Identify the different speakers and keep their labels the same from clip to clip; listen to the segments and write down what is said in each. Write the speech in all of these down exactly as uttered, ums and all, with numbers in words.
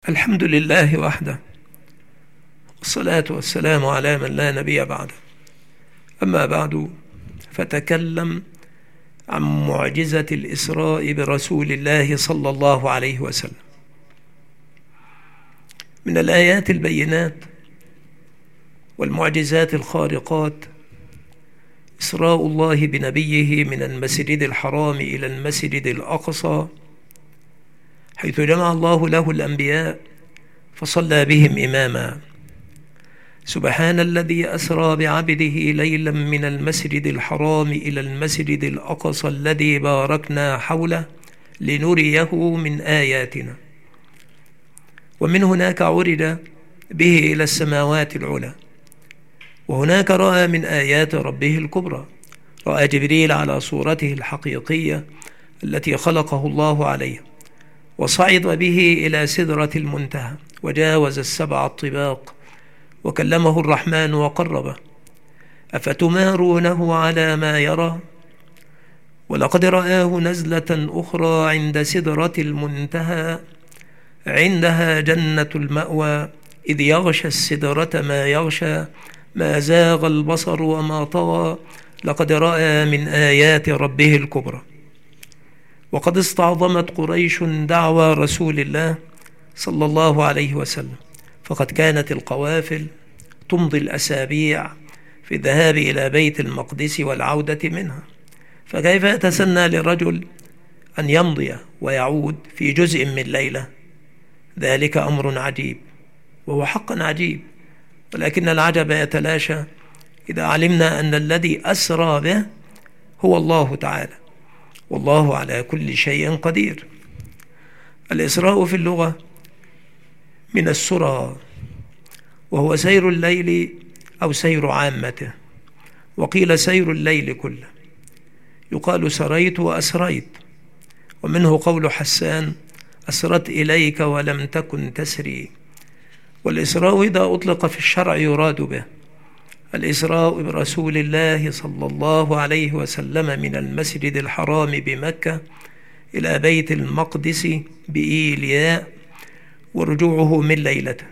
Speaker 1: الحمد لله وحده، والصلاة والسلام على من لا نبي بعده. أما بعد، فتكلم عن معجزة الإسراء برسول الله صلى الله عليه وسلم. من الآيات البينات والمعجزات الخارقات إسراء الله بنبيه من المسجد الحرام إلى المسجد الأقصى، حيث جمع الله له الأنبياء فصلى بهم إماما. سبحان الذي أسرى بعبده ليلا من المسجد الحرام إلى المسجد الأقصى الذي باركنا حوله لنريه من آياتنا. ومن هناك عرج به إلى السماوات العلى، وهناك رأى من آيات ربه الكبرى. رأى جبريل على صورته الحقيقية التي خلقه الله عليها، وصعد به إلى سدرة المنتهى، وجاوز السبع الطباق، وكلمه الرحمن وقربه. أفتمارونه على ما يرى؟ ولقد رآه نزلة أخرى عند سدرة المنتهى، عندها جنة المأوى، إذ يغشى السدرة ما يغشى، ما زاغ البصر وما طغى، لقد رأى من آيات ربه الكبرى. وقد استعظمت قريش دعوى رسول الله صلى الله عليه وسلم، فقد كانت القوافل تمضي الأسابيع في الذهاب إلى بيت المقدس والعودة منها، فكيف يتسنى لرجل أن يمضي ويعود في جزء من ليلة؟ ذلك أمر عجيب، وهو حقا عجيب، ولكن العجب يتلاشى إذا علمنا أن الذي أسرى به هو الله تعالى، والله على كل شيء قدير. الإسراء في اللغة من السرى، وهو سير الليل أو سير عامته، وقيل سير الليل كله. يقال سريت وأسريت، ومنه قول حسان: أسرت إليك ولم تكن تسري. والإسراء إذا أطلق في الشرع يراد به الإسراء برسول الله صلى الله عليه وسلم من المسجد الحرام بمكة إلى بيت المقدس بإيلياء، ورجوعه من ليلته.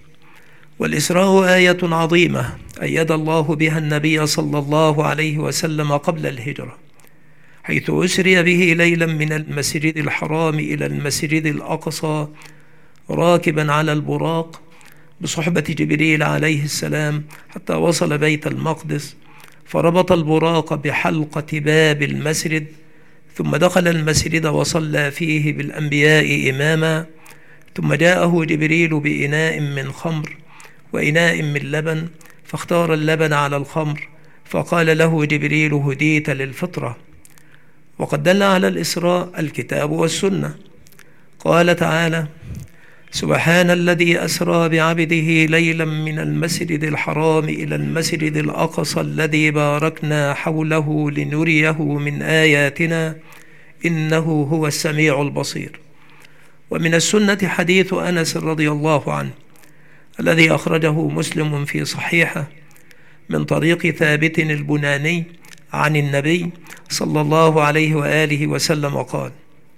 Speaker 1: والإسراء آية عظيمة أيد الله بها النبي صلى الله عليه وسلم قبل الهجرة، حيث أسري به ليلا من المسجد الحرام إلى المسجد الأقصى راكبا على البراق بصحبة جبريل عليه السلام، حتى وصل بيت المقدس، فربط البراق بحلقة باب المسجد، ثم دخل المسجد وصلى فيه بالأنبياء إماما. ثم جاءه جبريل بإناء من خمر وإناء من لبن، فاختار اللبن على الخمر، فقال له جبريل: هديت للفطرة. وقد دل على الإسراء الكتاب والسنة. قال تعالى: سبحان الذي أسرى بعبده ليلا من المسجد الحرام إلى المسجد الأقصى الذي باركنا حوله لنريه من آياتنا إنه هو السميع البصير. ومن السنة حديث أنس رضي الله عنه الذي أخرجه مسلم في صحيحه من طريق ثابت البناني عن النبي صلى الله عليه وآله وسلم قال: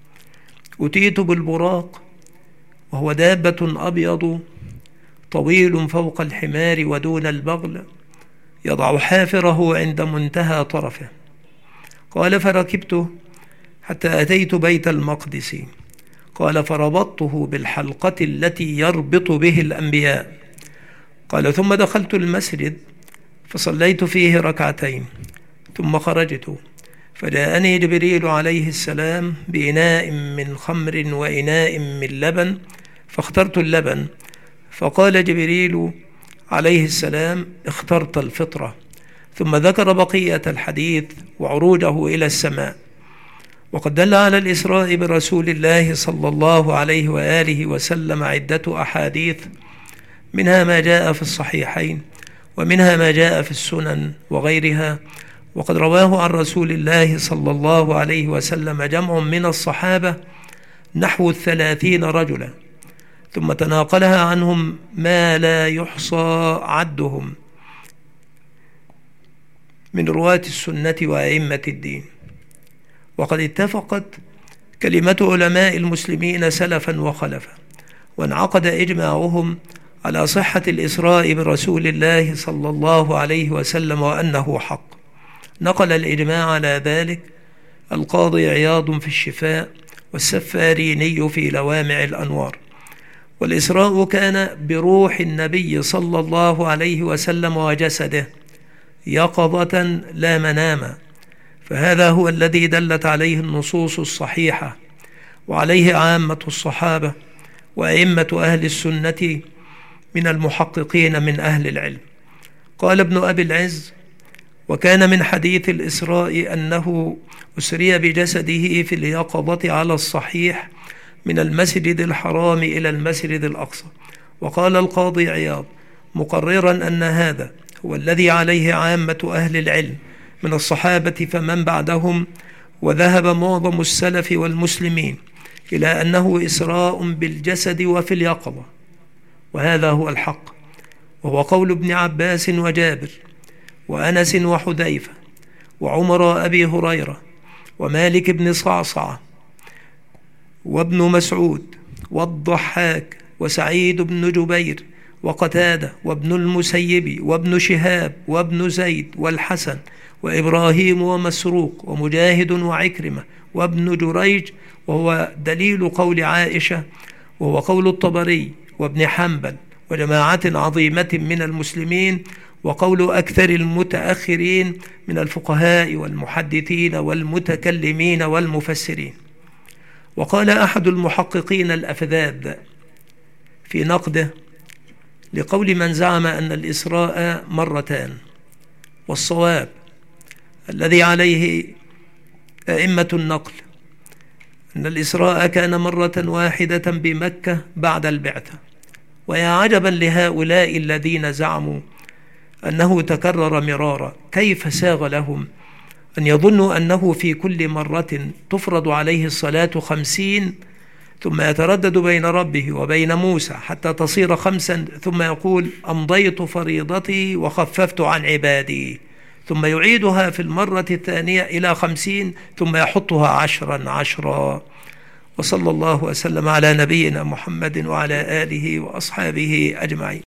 Speaker 1: أتيت بالبراق، وهو دابة أبيض طويل فوق الحمار ودون البغل، يضع حافره عند منتهى طرفه. قال: فركبته حتى أتيت بيت المقدس. قال: فربطته بالحلقة التي يربط به الأنبياء. قال: ثم دخلت المسجد فصليت فيه ركعتين، ثم خرجت، فجاءني جبريل عليه السلام بإناء من خمر وإناء من لبن، فاخترت اللبن. فقال جبريل عليه السلام: اخترت الفطرة. ثم ذكر بقية الحديث وعروجه إلى السماء. وقد دل على الإسراء برسول الله صلى الله عليه وآله وسلم عدة أحاديث، منها ما جاء في الصحيحين، ومنها ما جاء في السنن وغيرها. وقد رواه عن رسول الله صلى الله عليه وسلم جمع من الصحابة نحو الثلاثين رجلا، ثم تناقلها عنهم ما لا يحصى عدهم من رواة السنة وأئمة الدين. وقد اتفقت كلمة علماء المسلمين سلفا وخلفا، وانعقد إجماعهم على صحة الإسراء برسول الله صلى الله عليه وسلم وأنه حق. نقل الإجماع على ذلك القاضي عياض في الشفاء والسفاريني في لوامع الأنوار. والإسراء كان بروح النبي صلى الله عليه وسلم وجسده يقظة لا مناما، فهذا هو الذي دلت عليه النصوص الصحيحة وعليه عامة الصحابة وأئمة أهل السنة من المحققين من أهل العلم. قال ابن أبي العز: وكان من حديث الإسراء أنه أسري بجسده في اليقظة على الصحيح من المسجد الحرام إلى المسجد الأقصى. وقال القاضي عياض مقررا أن هذا هو الذي عليه عامة أهل العلم من الصحابة فمن بعدهم، وذهب معظم السلف والمسلمين إلى أنه إسراء بالجسد وفي اليقظة، وهذا هو الحق، وهو قول ابن عباس وجابر وأنس وحذيفة وعمر أبي هريرة ومالك بن صعصعة وابن مسعود والضحاك وسعيد بن جبير وقتادة وابن المسيب وابن شهاب وابن زيد والحسن وإبراهيم ومسروق ومجاهد وعكرمة وابن جريج، وهو دليل قول عائشة، وهو قول الطبري وابن حنبل وجماعة عظيمة من المسلمين، وقول أكثر المتأخرين من الفقهاء والمحدثين والمتكلمين والمفسرين. وقال أحد المحققين الأفذاذ في نقده لقول من زعم أن الإسراء مرتان، والصواب الذي عليه أئمة النقل أن الإسراء كان مرة واحدة بمكة بعد البعثة. ويا عجبا لهؤلاء الذين زعموا أنه تكرر مرارا، كيف ساغ لهم أن يظنوا أنه في كل مرة تفرض عليه الصلاة خمسين ثم يتردد بين ربه وبين موسى حتى تصير خمسا، ثم يقول أمضيت فريضتي وخففت عن عبادي، ثم يعيدها في المرة الثانية إلى خمسين ثم يحطها عشرا عشرا. وصلى الله وسلم على نبينا محمد وعلى آله وأصحابه أجمعين.